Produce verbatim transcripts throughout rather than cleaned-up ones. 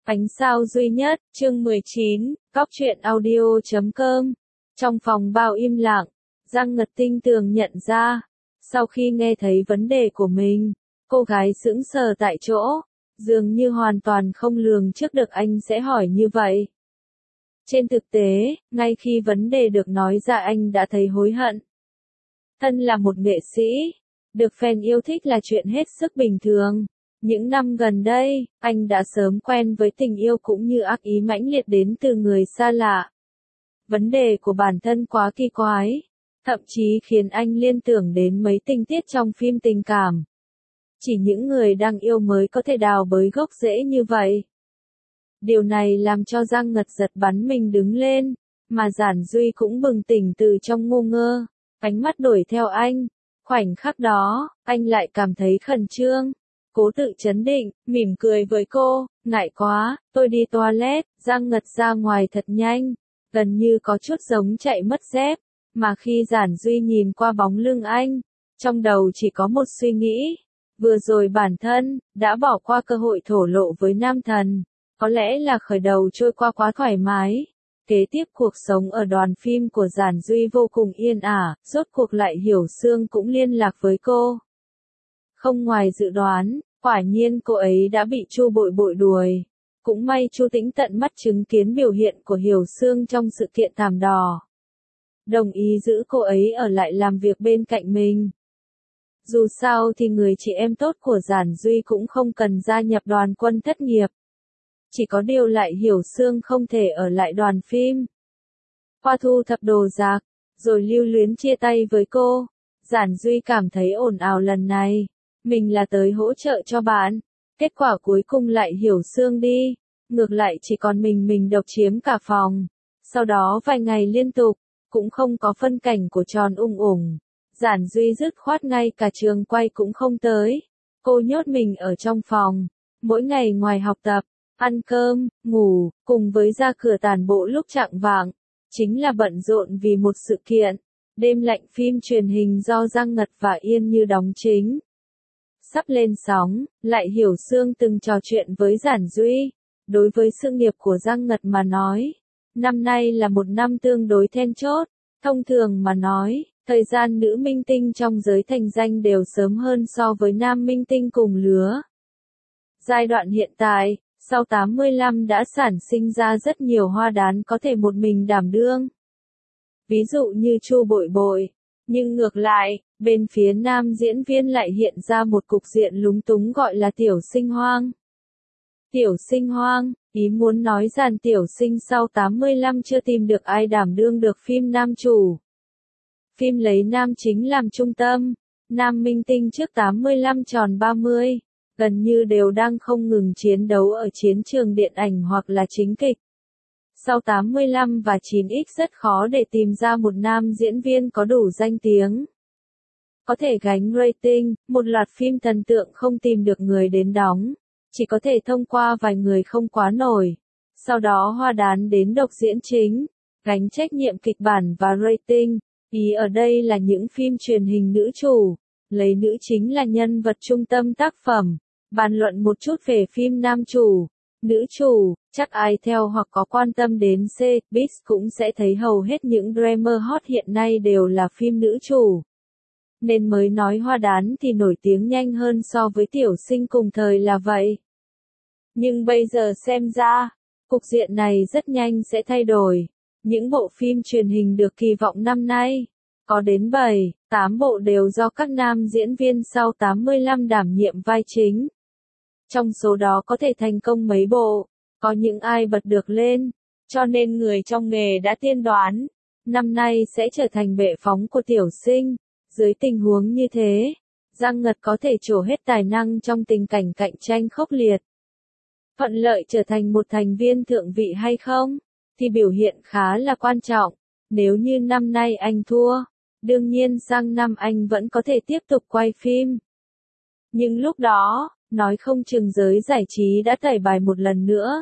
Ánh sao duy nhất, chương mười chín, cóc truyện audio chấm com. Trong phòng bao im lặng, Giang Ngật tinh tường nhận ra. Sau khi nghe thấy vấn đề của mình, cô gái sững sờ tại chỗ, dường như hoàn toàn không lường trước được anh sẽ hỏi như vậy. Trên thực tế, ngay khi vấn đề được nói ra anh đã thấy hối hận. Thân là một nghệ sĩ, được fan yêu thích là chuyện hết sức bình thường. Những năm gần đây, anh đã sớm quen với tình yêu cũng như ác ý mãnh liệt đến từ người xa lạ. Vấn đề của bản thân quá kỳ quái, thậm chí khiến anh liên tưởng đến mấy tình tiết trong phim tình cảm. Chỉ những người đang yêu mới có thể đào bới gốc rễ như vậy. Điều này làm cho Giang Ngật giật bắn mình đứng lên, mà Giản Duy cũng bừng tỉnh từ trong ngu ngơ, ánh mắt đuổi theo anh. Khoảnh khắc đó, anh lại cảm thấy khẩn trương. Cố tự trấn định, mỉm cười với cô, ngại quá, tôi đi toilet. Giang Ngật ra ngoài thật nhanh, gần như có chút giống chạy mất dép, mà khi Giản Duy nhìn qua bóng lưng anh, trong đầu chỉ có một suy nghĩ, vừa rồi bản thân đã bỏ qua cơ hội thổ lộ với nam thần, có lẽ là khởi đầu trôi qua quá thoải mái. Kế tiếp cuộc sống ở đoàn phim của Giản Duy vô cùng yên ả, rốt cuộc lại Hiểu Sương cũng liên lạc với cô. Không ngoài dự đoán, quả nhiên cô ấy đã bị Chu Bội Bội đuổi. Cũng may Chu Tĩnh tận mắt chứng kiến biểu hiện của Hiểu Sương trong sự kiện thảm đỏ. Đồng ý giữ cô ấy ở lại làm việc bên cạnh mình. Dù sao thì người chị em tốt của Giản Duy cũng không cần gia nhập đoàn quân thất nghiệp. Chỉ có điều lại Hiểu Sương không thể ở lại đoàn phim. Qua thu thập đồ đạc, rồi lưu luyến chia tay với cô. Giản Duy cảm thấy ồn ào lần này. Mình là tới hỗ trợ cho bạn. Kết quả cuối cùng lại Hiểu Sương đi. Ngược lại chỉ còn mình mình độc chiếm cả phòng. Sau đó vài ngày liên tục, cũng không có phân cảnh của Tròn Ung Ủng. Giản Duy dứt khoát ngay cả trường quay cũng không tới. Cô nhốt mình ở trong phòng. Mỗi ngày ngoài học tập, ăn cơm, ngủ, cùng với ra cửa tản bộ lúc chạng vạng. Chính là bận rộn vì một sự kiện. Đêm lạnh phim truyền hình do Giang Ngật và Yên Như đóng chính. Sắp lên sóng, lại Hiểu Sương từng trò chuyện với Giản Duy. Đối với sự nghiệp của Giang Ngật mà nói, năm nay là một năm tương đối then chốt. Thông thường mà nói, thời gian nữ minh tinh trong giới thành danh đều sớm hơn so với nam minh tinh cùng lứa. Giai đoạn hiện tại, sau tám mươi lăm đã sản sinh ra rất nhiều hoa đán có thể một mình đảm đương. Ví dụ như Chu Bội Bội. Nhưng ngược lại, bên phía nam diễn viên lại hiện ra một cục diện lúng túng gọi là tiểu sinh hoang. Tiểu sinh hoang, ý muốn nói rằng tiểu sinh sau tám mươi lăm chưa tìm được ai đảm đương được phim nam chủ. Phim lấy nam chính làm trung tâm, nam minh tinh trước tám mươi lăm tròn ba mươi, gần như đều đang không ngừng chiến đấu ở chiến trường điện ảnh hoặc là chính kịch. Sau tám mươi lăm và chín x rất khó để tìm ra một nam diễn viên có đủ danh tiếng. Có thể gánh rating, một loạt phim thần tượng không tìm được người đến đóng, chỉ có thể thông qua vài người không quá nổi. Sau đó hoa đán đến độc diễn chính, gánh trách nhiệm kịch bản và rating. Ý ở đây là những phim truyền hình nữ chủ, lấy nữ chính là nhân vật trung tâm tác phẩm. Bàn luận một chút về phim nam chủ, nữ chủ, chắc ai theo hoặc có quan tâm đến C-Biz cũng sẽ thấy hầu hết những drama hot hiện nay đều là phim nữ chủ. Nên mới nói hoa đán thì nổi tiếng nhanh hơn so với tiểu sinh cùng thời là vậy. Nhưng bây giờ xem ra, cục diện này rất nhanh sẽ thay đổi. Những bộ phim truyền hình được kỳ vọng năm nay, có đến bảy, tám bộ đều do các nam diễn viên sau tám mươi lăm đảm nhiệm vai chính. Trong số đó có thể thành công mấy bộ, có những ai bật được lên, cho nên người trong nghề đã tiên đoán, năm nay sẽ trở thành bệ phóng của tiểu sinh. Dưới tình huống như thế, Giang Ngật có thể trổ hết tài năng trong tình cảnh cạnh tranh khốc liệt. Thuận lợi trở thành một thành viên thượng vị hay không, thì biểu hiện khá là quan trọng. Nếu như năm nay anh thua, đương nhiên sang năm anh vẫn có thể tiếp tục quay phim. Nhưng lúc đó, nói không chừng giới giải trí đã tẩy bài một lần nữa.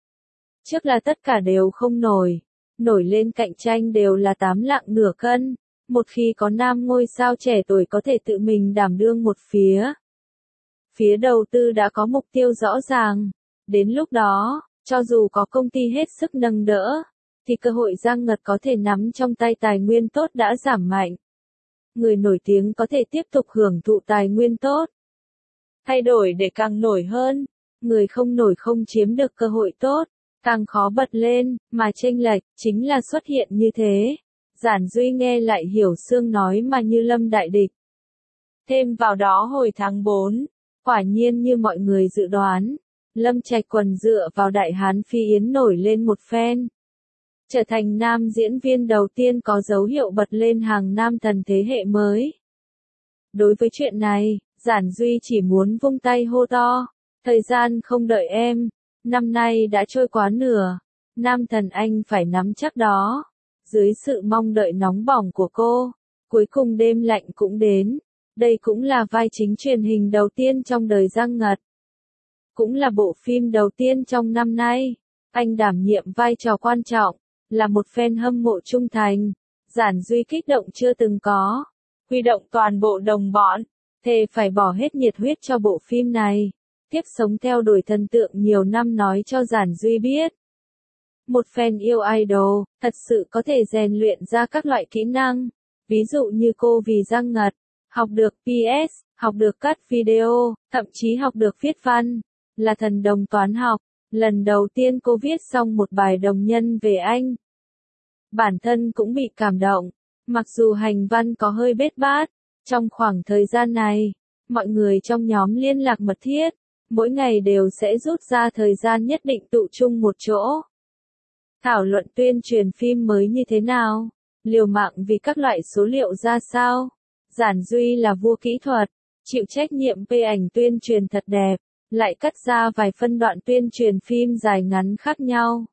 Trước là tất cả đều không nổi, nổi lên cạnh tranh đều là tám lạng nửa cân. Một khi có nam ngôi sao trẻ tuổi có thể tự mình đảm đương một phía. Phía đầu tư đã có mục tiêu rõ ràng. Đến lúc đó, Cho dù có công ty hết sức nâng đỡ, thì cơ hội Giang Ngật có thể nắm trong tay tài nguyên tốt đã giảm mạnh. Người nổi tiếng có thể tiếp tục hưởng thụ tài nguyên tốt. Thay đổi để càng nổi hơn, người không nổi không chiếm được cơ hội tốt, càng khó bật lên, mà chênh lệch, chính là xuất hiện như thế. Giản Duy nghe lại Hiểu Sương nói mà như lâm đại địch. Thêm vào đó hồi tháng bốn, quả nhiên như mọi người dự đoán, Lâm Trạch Quần dựa vào Đại Hán Phi Yến nổi lên một phen. Trở thành nam diễn viên đầu tiên có dấu hiệu bật lên hàng nam thần thế hệ mới. Đối với chuyện này, Giản Duy chỉ muốn vung tay hô to, thời gian không đợi em, năm nay đã trôi quá nửa, nam thần anh phải nắm chắc đó. Dưới sự mong đợi nóng bỏng của cô, cuối cùng Đêm Lạnh cũng đến. Đây cũng là vai chính truyền hình đầu tiên trong đời Giang Ngật. Cũng là bộ phim đầu tiên trong năm nay. Anh đảm nhiệm vai trò quan trọng, là một fan hâm mộ trung thành. Giản Duy kích động chưa từng có. Huy động toàn bộ đồng bọn, thề phải bỏ hết nhiệt huyết cho bộ phim này. Tiếp sống theo đuổi thần tượng nhiều năm nói cho Giản Duy biết. Một fan yêu idol, thật sự có thể rèn luyện ra các loại kỹ năng. Ví dụ như cô vì Giang Ngật, học được pê ét, học được cắt video, thậm chí học được viết văn, là thần đồng toán học. Lần đầu tiên cô viết xong một bài đồng nhân về anh. Bản thân cũng bị cảm động, mặc dù hành văn có hơi bết bát. Trong khoảng thời gian này, mọi người trong nhóm liên lạc mật thiết, mỗi ngày đều sẽ rút ra thời gian nhất định tụ chung một chỗ. Thảo luận tuyên truyền phim mới như thế nào, liều mạng vì các loại số liệu ra sao. Giản Duy là vua kỹ thuật, chịu trách nhiệm phê ảnh tuyên truyền thật đẹp, lại cắt ra vài phân đoạn tuyên truyền phim dài ngắn khác nhau.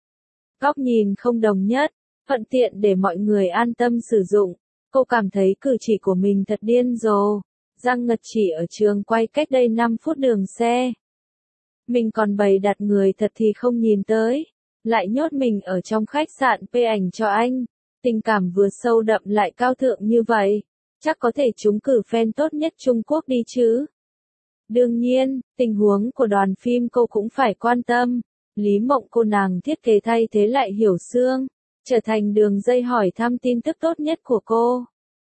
Góc nhìn không đồng nhất, thuận tiện để mọi người an tâm sử dụng. Cô cảm thấy cử chỉ của mình thật điên rồ. Giang Ngật chỉ ở trường quay cách đây năm phút đường xe. Mình còn bày đặt người thật thì không nhìn tới. Lại nhốt mình ở trong khách sạn phê ảnh cho anh. Tình cảm vừa sâu đậm lại cao thượng như vậy. Chắc có thể trúng cử fan tốt nhất Trung Quốc đi chứ. Đương nhiên, tình huống của đoàn phim cô cũng phải quan tâm. Lý Mộng cô nàng thiết kế thay thế lại Hiểu Sương, trở thành đường dây hỏi thăm tin tức tốt nhất của cô.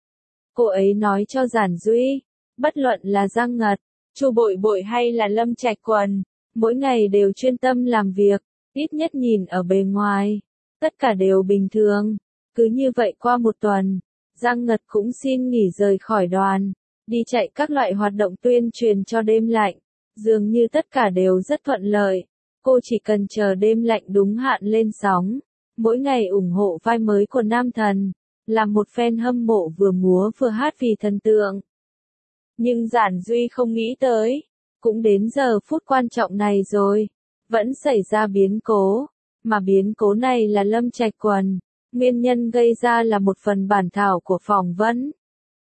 Cô ấy nói cho Giản Duy, bất luận là Giang Ngật, Chu Bội Bội hay là Lâm Trạch Quần, mỗi ngày đều chuyên tâm làm việc, ít nhất nhìn ở bề ngoài, tất cả đều bình thường. Cứ như vậy qua một tuần, Giang Ngật cũng xin nghỉ rời khỏi đoàn, đi chạy các loại hoạt động tuyên truyền cho Đêm Lạnh. Dường như tất cả đều rất thuận lợi. Cô chỉ cần chờ Đêm Lạnh đúng hạn lên sóng, mỗi ngày ủng hộ vai mới của nam thần, làm một fan hâm mộ vừa múa vừa hát vì thần tượng. Nhưng Giản Duy không nghĩ tới, cũng đến giờ phút quan trọng này rồi, vẫn xảy ra biến cố, mà biến cố này là Lâm Trạch Quần. Nguyên nhân gây ra là một phần bản thảo của phỏng vấn.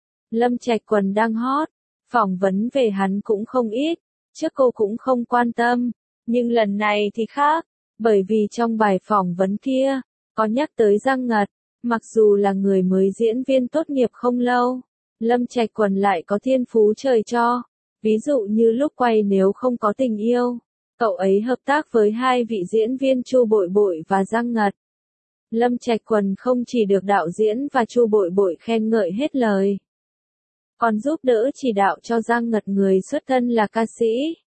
Lâm Trạch Quần đang hot, phỏng vấn về hắn cũng không ít, trước cô cũng không quan tâm, nhưng lần này thì khác, bởi vì trong bài phỏng vấn kia, có nhắc tới Giang Ngật, mặc dù là người mới diễn viên tốt nghiệp không lâu, Lâm Trạch Quần lại có thiên phú trời cho, ví dụ như lúc quay Nếu Không Có Tình Yêu, cậu ấy hợp tác với hai vị diễn viên Chu Bội Bội và Giang Ngật. Lâm Trạch Quần không chỉ được đạo diễn và Chu Bội Bội khen ngợi hết lời, còn giúp đỡ chỉ đạo cho Giang Ngật, người xuất thân là ca sĩ.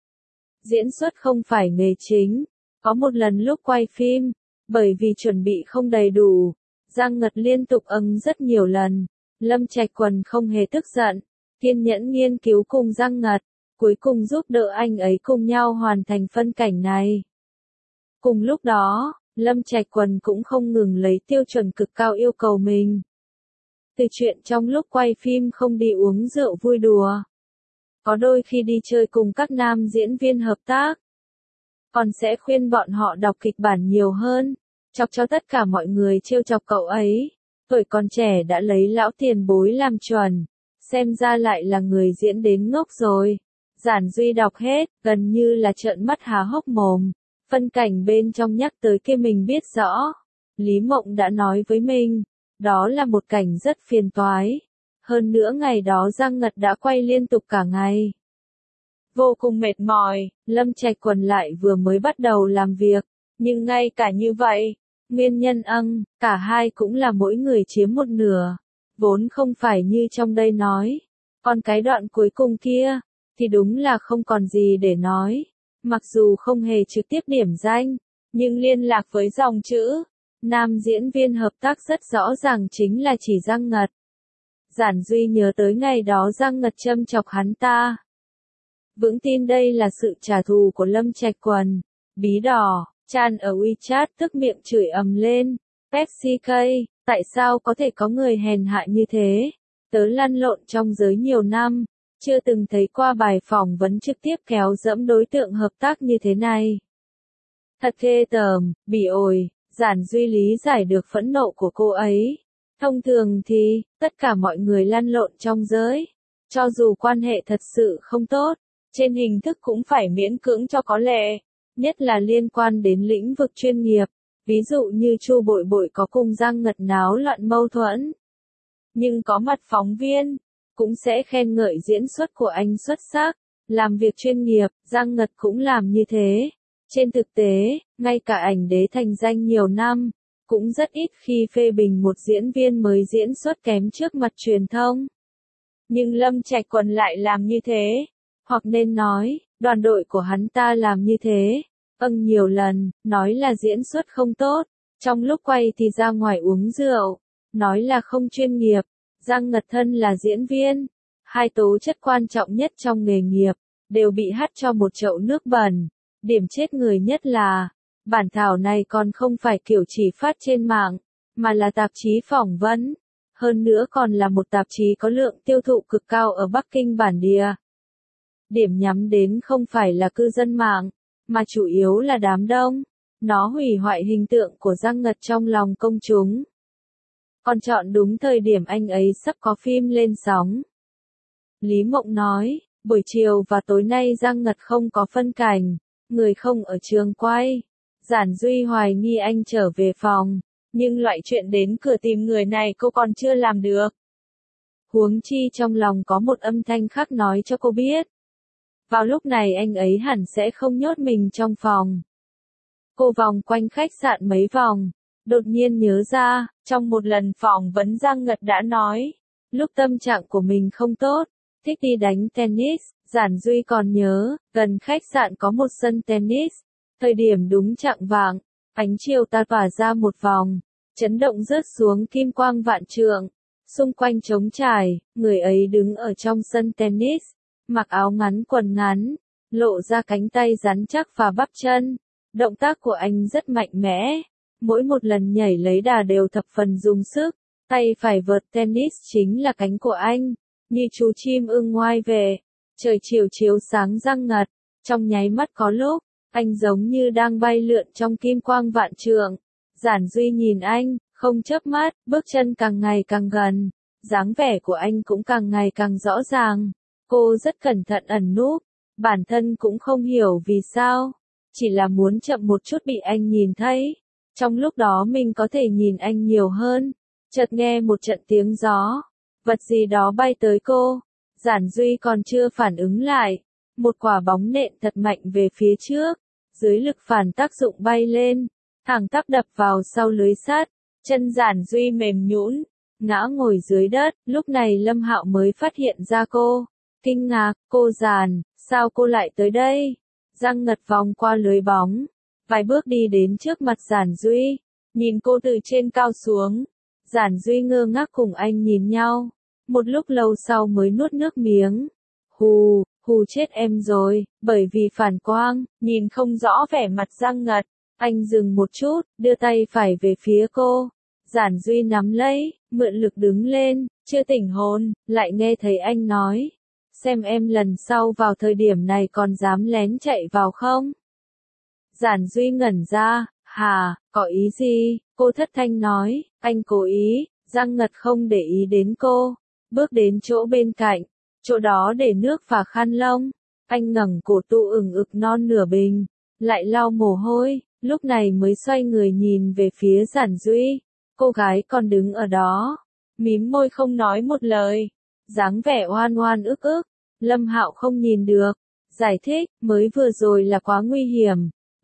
Diễn xuất không phải nghề chính, có một lần lúc quay phim, bởi vì chuẩn bị không đầy đủ, Giang Ngật liên tục âng rất nhiều lần. Lâm Trạch Quần không hề tức giận, kiên nhẫn nghiên cứu cùng Giang Ngật, cuối cùng giúp đỡ anh ấy cùng nhau hoàn thành phân cảnh này. Cùng lúc đó, Lâm Trạch Quần cũng không ngừng lấy tiêu chuẩn cực cao yêu cầu mình. Từ chuyện trong lúc quay phim không đi uống rượu vui đùa, có đôi khi đi chơi cùng các nam diễn viên hợp tác, còn sẽ khuyên bọn họ đọc kịch bản nhiều hơn, chọc cho tất cả mọi người trêu chọc cậu ấy. Tuổi còn trẻ đã lấy lão tiền bối làm chuẩn, xem ra lại là người diễn đến ngốc rồi. Giản Duy đọc hết, gần như là trợn mắt há hốc mồm. Phân cảnh bên trong nhắc tới kia mình biết rõ. Lý Mộng đã nói với mình, đó là một cảnh rất phiền toái. Hơn nữa ngày đó Giang Ngật đã quay liên tục cả ngày. Vô cùng mệt mỏi, Lâm Trạch Quần lại vừa mới bắt đầu làm việc, Nhưng ngay cả như vậy, nguyên nhân âng, cả hai cũng là mỗi người chiếm một nửa, vốn không phải như trong đây nói. Còn cái đoạn cuối cùng kia, thì đúng là không còn gì để nói. Mặc dù không hề trực tiếp điểm danh, nhưng liên lạc với dòng chữ, nam diễn viên hợp tác rất rõ ràng chính là chỉ Giang Ngật. Giản Duy nhớ tới ngày đó Giang Ngật châm chọc hắn ta. Vững tin đây là sự trả thù của Lâm Trạch Quần. Bí đỏ, Chan ở WeChat tức miệng chửi ầm lên. Pepsi K, tại sao có thể có người hèn hạ như thế? Tớ lăn lộn trong giới nhiều năm, chưa từng thấy qua bài phỏng vấn trực tiếp kéo dẫm đối tượng hợp tác như thế này. Thật ghê tởm, bỉ ổi, Giản Duy lý giải được phẫn nộ của cô ấy. Thông thường thì, tất cả mọi người lăn lộn trong giới. Cho dù quan hệ thật sự không tốt, trên hình thức cũng phải miễn cưỡng cho có lệ. Nhất là liên quan đến lĩnh vực chuyên nghiệp. Ví dụ như Chu Bội Bội có cùng Giang Ngật náo loạn mâu thuẫn. Nhưng có mặt phóng viên, cũng sẽ khen ngợi diễn xuất của anh xuất sắc. Làm việc chuyên nghiệp, Giang Ngật cũng làm như thế. Trên thực tế, ngay cả ảnh đế thành danh nhiều năm, cũng rất ít khi phê bình một diễn viên mới diễn xuất kém trước mặt truyền thông. Nhưng Lâm Trạch Quần lại làm như thế. Hoặc nên nói, đoàn đội của hắn ta làm như thế. Âng nhiều lần, nói là diễn xuất không tốt. Trong lúc quay thì ra ngoài uống rượu. Nói là không chuyên nghiệp. Giang Ngật thân là diễn viên. Hai tố chất quan trọng nhất trong nghề nghiệp, đều bị hắt cho một chậu nước bẩn. Điểm chết người nhất là, bản thảo này còn không phải kiểu chỉ phát trên mạng, mà là tạp chí phỏng vấn. Hơn nữa còn là một tạp chí có lượng tiêu thụ cực cao ở Bắc Kinh bản địa. Điểm nhắm đến không phải là cư dân mạng, mà chủ yếu là đám đông. Nó hủy hoại hình tượng của Giang Ngật trong lòng công chúng. Còn chọn đúng thời điểm anh ấy sắp có phim lên sóng. Lý Mộng nói, buổi chiều và tối nay Giang Ngật không có phân cảnh, người không ở trường quay. Giản Duy hoài nghi anh trở về phòng, nhưng loại chuyện đến cửa tìm người này cô còn chưa làm được. Huống chi trong lòng có một âm thanh khác nói cho cô biết. Vào lúc này anh ấy hẳn sẽ không nhốt mình trong phòng. Cô vòng quanh khách sạn mấy vòng, đột nhiên nhớ ra, trong một lần phỏng vấn Giang Ngật đã nói, lúc tâm trạng của mình không tốt, thích đi đánh tennis. Giản Duy còn nhớ, gần khách sạn có một sân tennis. Thời điểm đúng chạng vạng, ánh chiều tà tỏa ra một vòng, chấn động rớt xuống kim quang vạn trượng. Xung quanh trống trải, người ấy đứng ở trong sân tennis, mặc áo ngắn quần ngắn, lộ ra cánh tay rắn chắc và bắp chân. Động tác của anh rất mạnh mẽ, mỗi một lần nhảy lấy đà đều thập phần dùng sức. Tay phải vợt tennis chính là cánh của anh, như chú chim ưng ngoai về. Trời chiều chiếu sáng Giang Ngật, trong nháy mắt có lúc, anh giống như đang bay lượn trong kim quang vạn trượng. Giản Duy nhìn anh, không chớp mắt, bước chân càng ngày càng gần, dáng vẻ của anh cũng càng ngày càng rõ ràng. Cô rất cẩn thận ẩn núp, bản thân cũng không hiểu vì sao, chỉ là muốn chậm một chút bị anh nhìn thấy. Trong lúc đó mình có thể nhìn anh nhiều hơn. Chợt nghe một trận tiếng gió, vật gì đó bay tới cô. Giản Duy còn chưa phản ứng lại, một quả bóng nện thật mạnh về phía trước, dưới lực phản tác dụng bay lên, thẳng tắp đập vào sau lưới sắt, chân Giản Duy mềm nhũn, ngã ngồi dưới đất. Lúc này Lâm Hạo mới phát hiện ra cô, kinh ngạc, cô Giản, sao cô lại tới đây? Giang Ngật vòng qua lưới bóng, vài bước đi đến trước mặt Giản Duy, nhìn cô từ trên cao xuống. Giản Duy ngơ ngác cùng anh nhìn nhau. Một lúc lâu sau mới nuốt nước miếng. Hù, hù chết em rồi, bởi vì phản quang, nhìn không rõ vẻ mặt Giang Ngật. Anh dừng một chút, đưa tay phải về phía cô. Giản Duy nắm lấy, mượn lực đứng lên, chưa tỉnh hồn, lại nghe thấy anh nói. Xem em lần sau vào thời điểm này còn dám lén chạy vào không? Giản Duy ngẩn ra, hà, có ý gì? Cô thất thanh nói, anh cố ý. Giang Ngật không để ý đến cô. Bước đến chỗ bên cạnh, chỗ đó để nước và khăn lông. Anh ngẩng cổ tụ ửng ực non nửa bình, lại lau mồ hôi, lúc này mới xoay người nhìn về phía Giản Duy. Cô gái còn đứng ở đó, mím môi không nói một lời, dáng vẻ oan oan ức ức. Lâm Hạo không nhìn được, giải thích, mới vừa rồi là quá nguy hiểm.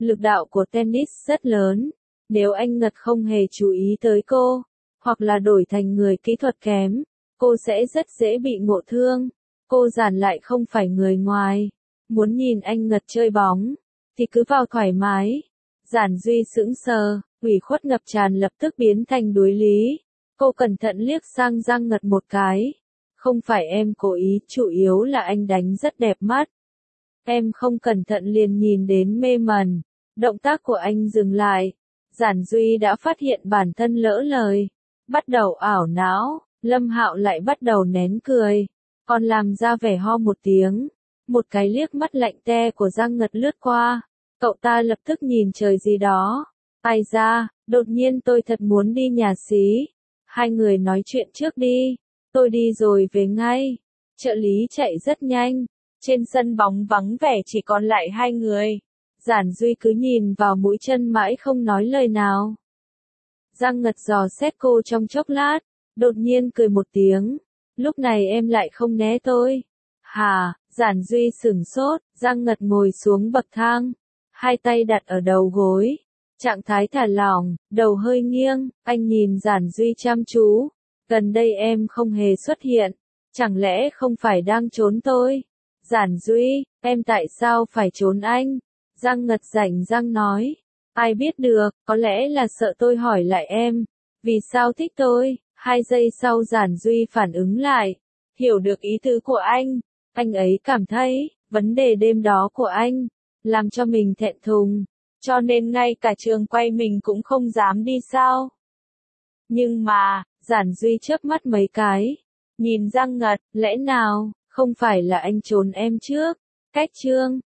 Lực đạo của tennis rất lớn. Nếu anh Ngật không hề chú ý tới cô, hoặc là đổi thành người kỹ thuật kém, cô sẽ rất dễ bị ngộ thương. Cô Giản lại không phải người ngoài. Muốn nhìn anh Ngật chơi bóng, thì cứ vào thoải mái. Giản Duy sững sờ, ủy khuất ngập tràn lập tức biến thành đối lý. Cô cẩn thận liếc sang Giang Ngật một cái. Không phải em cố ý, chủ yếu là anh đánh rất đẹp mắt. Em không cẩn thận liền nhìn đến mê mẩn. Động tác của anh dừng lại. Giản Duy đã phát hiện bản thân lỡ lời. Bắt đầu ảo não, Lâm Hạo lại bắt đầu nén cười. Còn làm ra vẻ ho một tiếng. Một cái liếc mắt lạnh te của Giang Ngật lướt qua. Cậu ta lập tức nhìn trời gì đó. Ai ra, đột nhiên tôi thật muốn đi nhà xí. Hai người nói chuyện trước đi. Tôi đi rồi về ngay. Trợ lý chạy rất nhanh. Trên sân bóng vắng vẻ chỉ còn lại hai người. Giản Duy cứ nhìn vào mũi chân mãi không nói lời nào. Giang Ngật dò xét cô trong chốc lát. Đột nhiên cười một tiếng. Lúc này em lại không né tôi. Hà, Giản Duy sửng sốt. Giang Ngật ngồi xuống bậc thang. Hai tay đặt ở đầu gối. Trạng thái thả lỏng, đầu hơi nghiêng. Anh nhìn Giản Duy chăm chú. Gần đây em không hề xuất hiện. Chẳng lẽ không phải đang trốn tôi? Giản Duy, em tại sao phải trốn anh? Giang Ngật rảnh răng nói. Ai biết được, có lẽ là sợ tôi hỏi lại em. Vì sao thích tôi? Hai giây sau Giản Duy phản ứng lại. Hiểu được ý tứ của anh. Anh ấy cảm thấy, vấn đề đêm đó của anh, làm cho mình thẹn thùng. Cho nên ngay cả trường quay mình cũng không dám đi sao? Nhưng mà, Giản Duy chớp mắt mấy cái. Nhìn Giang Ngật, lẽ nào, không phải là anh trốn em trước? Cách trương.